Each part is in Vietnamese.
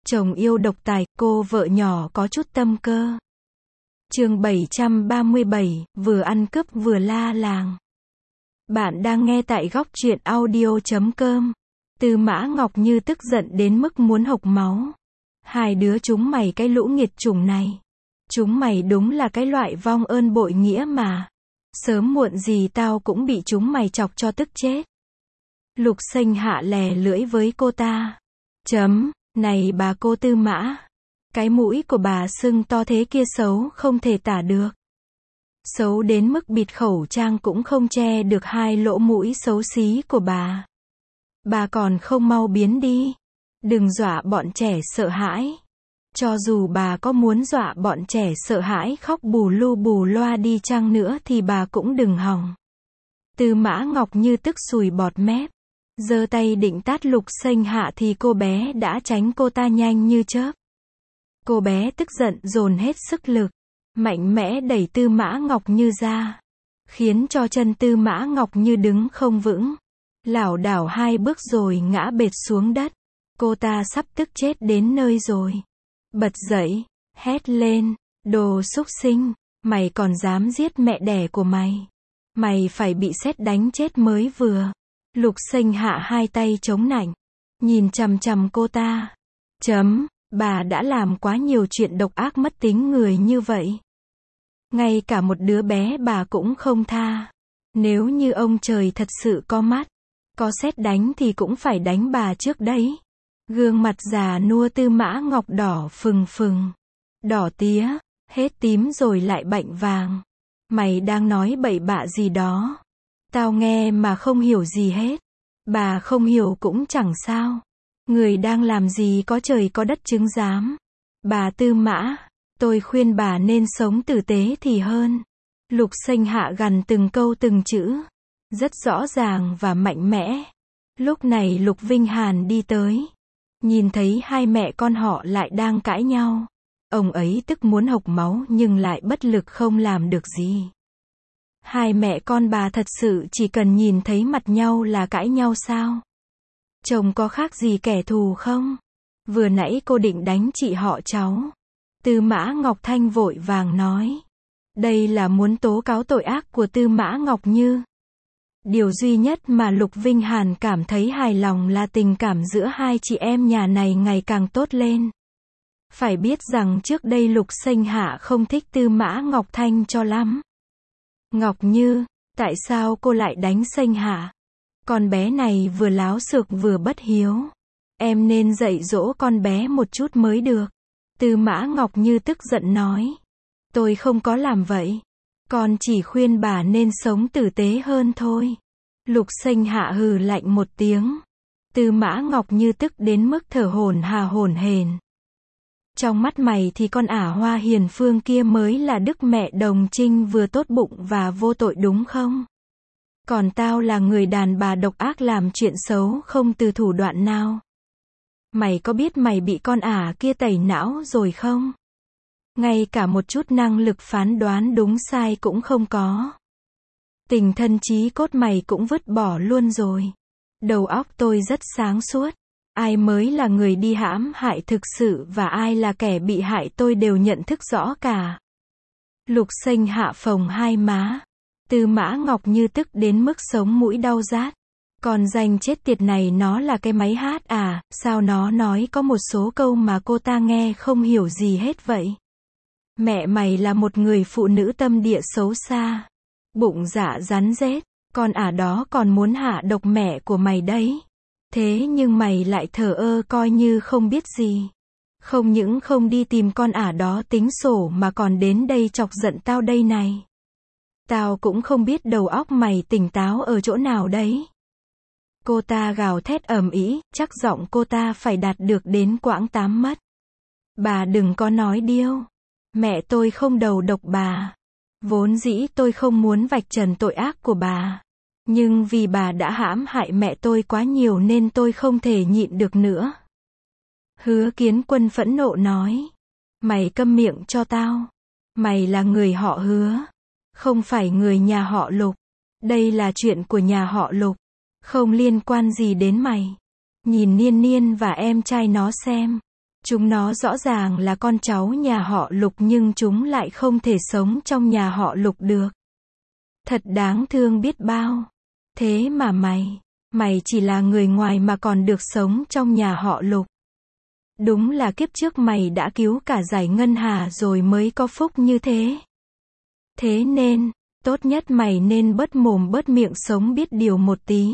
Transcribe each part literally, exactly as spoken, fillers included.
Chồng yêu độc tài, cô vợ nhỏ có chút tâm cơ. Chương bảy trăm ba mươi bảy, vừa ăn cướp vừa la làng. Bạn đang nghe tại góc truyện audio chấm com. Tư Mã Ngọc Như tức giận đến mức muốn hộc máu. Hai đứa chúng mày cái lũ nghiệt chủng này. Chúng mày đúng là cái loại vong ơn bội nghĩa mà. Sớm muộn gì tao cũng bị chúng mày chọc cho tức chết. Lục Xanh hạ lè lưỡi với cô ta. Chấm, này bà cô Tư Mã. Cái mũi của bà sưng to thế kia xấu không thể tả được. Xấu đến mức bịt khẩu trang cũng không che được hai lỗ mũi xấu xí của bà. Bà còn không mau biến đi. Đừng dọa bọn trẻ sợ hãi. Cho dù bà có muốn dọa bọn trẻ sợ hãi khóc bù lu bù loa đi chăng nữa thì bà cũng đừng hòng. Tư Mã Ngọc Như tức sùi bọt mép. Giơ tay định tát Lục Xanh hạ thì cô bé đã tránh cô ta nhanh như chớp. Cô bé tức giận dồn hết sức lực. Mạnh mẽ đẩy Tư Mã Ngọc Như ra. Khiến cho chân Tư Mã Ngọc Như đứng không vững. Lảo đảo hai bước rồi ngã bệt xuống đất. Cô ta sắp tức chết đến nơi rồi. Bật dậy, hét lên, đồ súc sinh, mày còn dám giết mẹ đẻ của mày. Mày phải bị sét đánh chết mới vừa. Lục Xanh hạ hai tay chống nạnh. Nhìn chằm chằm cô ta. Chấm, bà đã làm quá nhiều chuyện độc ác mất tính người như vậy. Ngay cả một đứa bé bà cũng không tha. Nếu như ông trời thật sự có mắt, có sét đánh thì cũng phải đánh bà trước đấy. Gương mặt già nua Tư Mã Ngọc đỏ phừng phừng. Đỏ tía, hết tím rồi lại bệnh vàng. Mày đang nói bậy bạ gì đó. Tao nghe mà không hiểu gì hết. Bà không hiểu cũng chẳng sao. Người đang làm gì có trời có đất chứng giám. Bà Tư Mã, tôi khuyên bà nên sống tử tế thì hơn. Lục Xanh hạ gằn từng câu từng chữ. Rất rõ ràng và mạnh mẽ. Lúc này Lục Vinh Hàn đi tới. Nhìn thấy hai mẹ con họ lại đang cãi nhau. Ông ấy tức muốn hộc máu nhưng lại bất lực không làm được gì. Hai mẹ con bà thật sự chỉ cần nhìn thấy mặt nhau là cãi nhau sao? Chồng có khác gì kẻ thù không? Vừa nãy cô định đánh chị họ cháu. Tư Mã Ngọc Thanh vội vàng nói. Đây là muốn tố cáo tội ác của Tư Mã Ngọc Như. Điều duy nhất mà Lục Vinh Hàn cảm thấy hài lòng là tình cảm giữa hai chị em nhà này ngày càng tốt lên. Phải biết rằng trước đây Lục Xanh hạ không thích Tư Mã Ngọc Thanh cho lắm. Ngọc Như, tại sao cô lại đánh Xanh hạ? Con bé này vừa láo xược vừa bất hiếu. Em nên dạy dỗ con bé một chút mới được. Tư Mã Ngọc Như tức giận nói. Tôi không có làm vậy. Con chỉ khuyên bà nên sống tử tế hơn thôi. Lục Xanh hạ hừ lạnh một tiếng. Tư Mã Ngọc Như tức đến mức thở hổn hà hổn hển. Trong mắt mày thì con ả Hoa Hiền Phương kia mới là đức mẹ đồng trinh vừa tốt bụng và vô tội đúng không? Còn tao là người đàn bà độc ác làm chuyện xấu không từ thủ đoạn nào. Mày có biết mày bị con ả kia tẩy não rồi không? Ngay cả một chút năng lực phán đoán đúng sai cũng không có. Tình thân trí cốt mày cũng vứt bỏ luôn rồi. Đầu óc tôi rất sáng suốt. Ai mới là người đi hãm hại thực sự và ai là kẻ bị hại tôi đều nhận thức rõ cả. Lục Xanh hạ phồng hai má. Tư Mã Ngọc Như tức đến mức sống mũi đau rát. Còn danh chết tiệt này nó là cái máy hát à, sao nó nói có một số câu mà cô ta nghe không hiểu gì hết vậy? Mẹ mày là một người phụ nữ tâm địa xấu xa. Bụng dạ rắn rết, con ả đó còn muốn hạ độc mẹ của mày đấy. Thế nhưng mày lại thờ ơ coi như không biết gì. Không những không đi tìm con ả đó tính sổ mà còn đến đây chọc giận tao đây này. Tao cũng không biết đầu óc mày tỉnh táo ở chỗ nào đấy. Cô ta gào thét ầm ĩ, chắc giọng cô ta phải đạt được đến quãng tám mất. Bà đừng có nói điêu. Mẹ tôi không đầu độc bà. Vốn dĩ tôi không muốn vạch trần tội ác của bà. Nhưng vì bà đã hãm hại mẹ tôi quá nhiều nên tôi không thể nhịn được nữa. Hứa Kiến Quân phẫn nộ nói. Mày câm miệng cho tao. Mày là người họ Hứa. Không phải người nhà họ Lục. Đây là chuyện của nhà họ Lục. Không liên quan gì đến mày. Nhìn Niên Niên và em trai nó xem. Chúng nó rõ ràng là con cháu nhà họ Lục nhưng chúng lại không thể sống trong nhà họ Lục được. Thật đáng thương biết bao. Thế mà mày, mày chỉ là người ngoài mà còn được sống trong nhà họ Lục. Đúng là kiếp trước mày đã cứu cả giải ngân hà rồi mới có phúc như thế. Thế nên, tốt nhất mày nên bớt mồm bớt miệng sống biết điều một tí.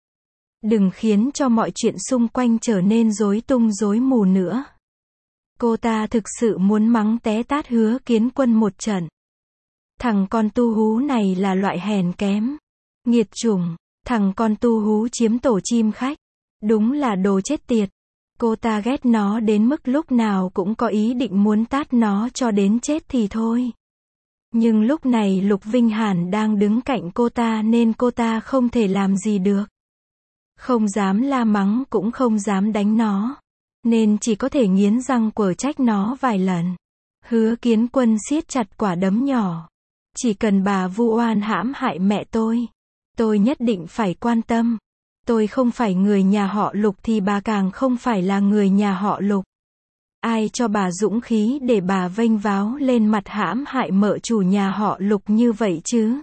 Đừng khiến cho mọi chuyện xung quanh trở nên rối tung rối mù nữa. Cô ta thực sự muốn mắng té tát Hứa Kiến Quân một trận. Thằng con tu hú này là loại hèn kém. Nghiệt chủng, thằng con tu hú chiếm tổ chim khách. Đúng là đồ chết tiệt. Cô ta ghét nó đến mức lúc nào cũng có ý định muốn tát nó cho đến chết thì thôi. Nhưng lúc này Lục Vinh Hàn đang đứng cạnh cô ta nên cô ta không thể làm gì được. Không dám la mắng cũng không dám đánh nó. Nên chỉ có thể nghiến răng quở trách nó vài lần. Hứa Kiến Quân siết chặt quả đấm nhỏ. Chỉ cần bà vu oan hãm hại mẹ tôi, tôi nhất định phải quan tâm. Tôi không phải người nhà họ Lục thì bà càng không phải là người nhà họ Lục. Ai cho bà dũng khí để bà vênh váo lên mặt hãm hại mợ chủ nhà họ Lục như vậy chứ?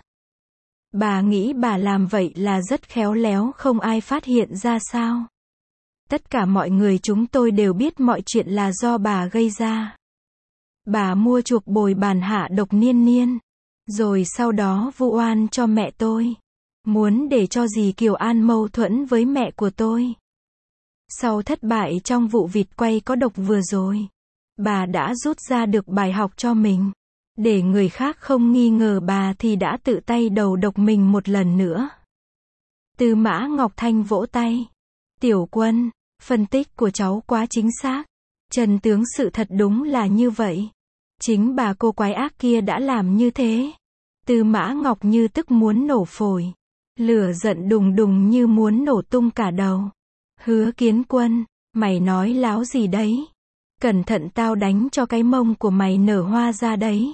Bà nghĩ bà làm vậy là rất khéo léo không ai phát hiện ra sao? Tất cả mọi người chúng tôi đều biết mọi chuyện là do bà gây ra. Bà mua chuộc bồi bàn hạ độc Niên Niên. Rồi sau đó vu oan cho mẹ tôi. Muốn để cho dì Kiều An mâu thuẫn với mẹ của tôi. Sau thất bại trong vụ vịt quay có độc vừa rồi, bà đã rút ra được bài học cho mình. Để người khác không nghi ngờ bà thì đã tự tay đầu độc mình một lần nữa. Tư Mã Ngọc Thanh vỗ tay. Tiểu Quân, phân tích của cháu quá chính xác. Chân tướng sự thật đúng là như vậy. Chính bà cô quái ác kia đã làm như thế. Tư Mã Ngọc như tức muốn nổ phổi. Lửa giận đùng đùng như muốn nổ tung cả đầu. Hứa Kiến Quân, mày nói láo gì đấy? Cẩn thận tao đánh cho cái mông của mày nở hoa ra đấy.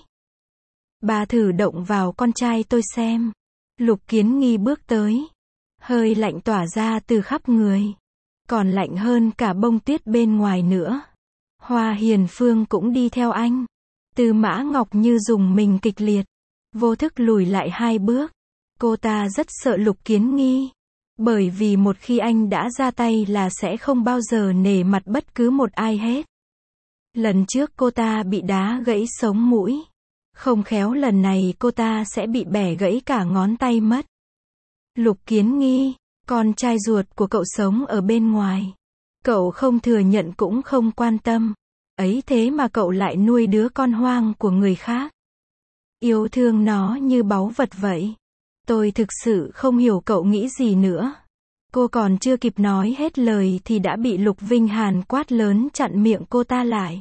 Bà thử động vào con trai tôi xem. Lục Kiến Nghi bước tới. Hơi lạnh tỏa ra từ khắp người. Còn lạnh hơn cả bông tuyết bên ngoài nữa. Hoa Hiền Phương cũng đi theo anh. Tư Mã Ngọc như dùng mình kịch liệt. Vô thức lùi lại hai bước. Cô ta rất sợ Lục Kiến Nghi. Bởi vì một khi anh đã ra tay là sẽ không bao giờ nể mặt bất cứ một ai hết. Lần trước cô ta bị đá gãy sống mũi. Không khéo lần này cô ta sẽ bị bẻ gãy cả ngón tay mất. Lục Kiến Nghi, con trai ruột của cậu sống ở bên ngoài. Cậu không thừa nhận cũng không quan tâm. Ấy thế mà cậu lại nuôi đứa con hoang của người khác. Yêu thương nó như báu vật vậy. Tôi thực sự không hiểu cậu nghĩ gì nữa. Cô còn chưa kịp nói hết lời thì đã bị Lục Vinh Hàn quát lớn chặn miệng cô ta lại.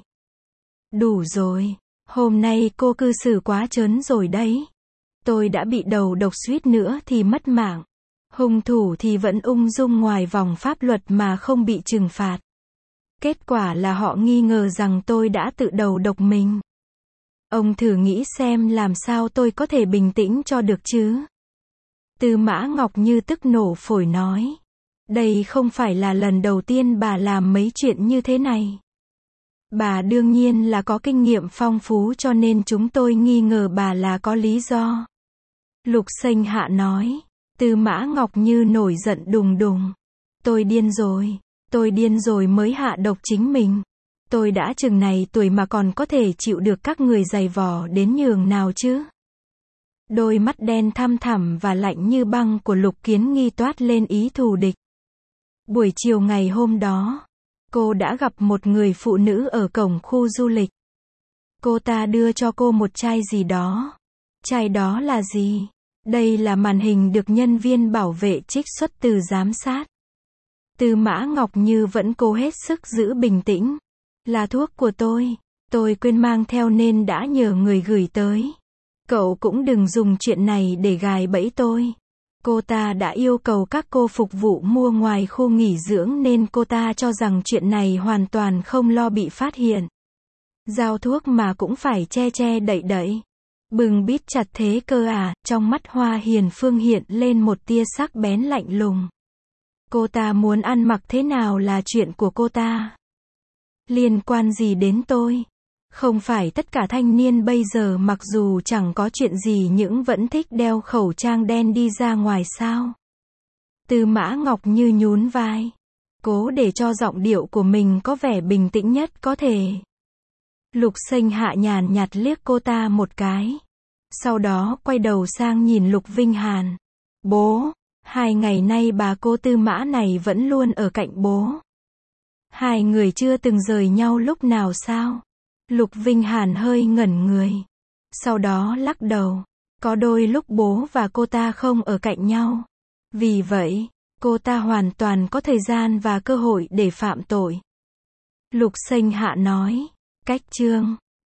Đủ rồi. Hôm nay cô cư xử quá trớn rồi đấy. Tôi đã bị đầu độc suýt nữa thì mất mạng. Hung thủ thì vẫn ung dung ngoài vòng pháp luật mà không bị trừng phạt. Kết quả là họ nghi ngờ rằng tôi đã tự đầu độc mình. Ông thử nghĩ xem làm sao tôi có thể bình tĩnh cho được chứ? Tư Mã Ngọc như tức nổ phổi nói. Đây không phải là lần đầu tiên bà làm mấy chuyện như thế này. Bà đương nhiên là có kinh nghiệm phong phú cho nên chúng tôi nghi ngờ bà là có lý do. Lục Sênh Hạ nói. Tư Mã Ngọc như nổi giận đùng đùng. Tôi điên rồi. Tôi điên rồi mới hạ độc chính mình. Tôi đã chừng này tuổi mà còn có thể chịu được các người giày vò đến nhường nào chứ? Đôi mắt đen thăm thẳm và lạnh như băng của Lục Kiến Nghi toát lên ý thù địch. Buổi chiều ngày hôm đó, cô đã gặp một người phụ nữ ở cổng khu du lịch. Cô ta đưa cho cô một chai gì đó. Chai đó là gì? Đây là màn hình được nhân viên bảo vệ trích xuất từ giám sát. Tư Mã Ngọc Như vẫn cố hết sức giữ bình tĩnh. Là thuốc của tôi. Tôi quên mang theo nên đã nhờ người gửi tới. Cậu cũng đừng dùng chuyện này để gài bẫy tôi. Cô ta đã yêu cầu các cô phục vụ mua ngoài khu nghỉ dưỡng nên cô ta cho rằng chuyện này hoàn toàn không lo bị phát hiện. Giao thuốc mà cũng phải che che đậy đậy. Bừng bít chặt thế cơ à? Trong mắt Hoa Hiền Phương hiện lên một tia sắc bén lạnh lùng. Cô ta muốn ăn mặc thế nào là chuyện của cô ta. Liên quan gì đến tôi? Không phải tất cả thanh niên bây giờ mặc dù chẳng có chuyện gì nhưng vẫn thích đeo khẩu trang đen đi ra ngoài sao? Tư Mã Ngọc Như nhún vai, cố để cho giọng điệu của mình có vẻ bình tĩnh nhất có thể. Lục Xanh Hạ nhàn nhạt liếc cô ta một cái. Sau đó quay đầu sang nhìn Lục Vinh Hàn. Bố, hai ngày nay bà cô Tư Mã này vẫn luôn ở cạnh bố. Hai người chưa từng rời nhau lúc nào sao? Lục Vinh Hàn hơi ngẩn người. Sau đó lắc đầu. Có đôi lúc bố và cô ta không ở cạnh nhau. Vì vậy, cô ta hoàn toàn có thời gian và cơ hội để phạm tội. Lục Xanh Hạ nói. Cách chương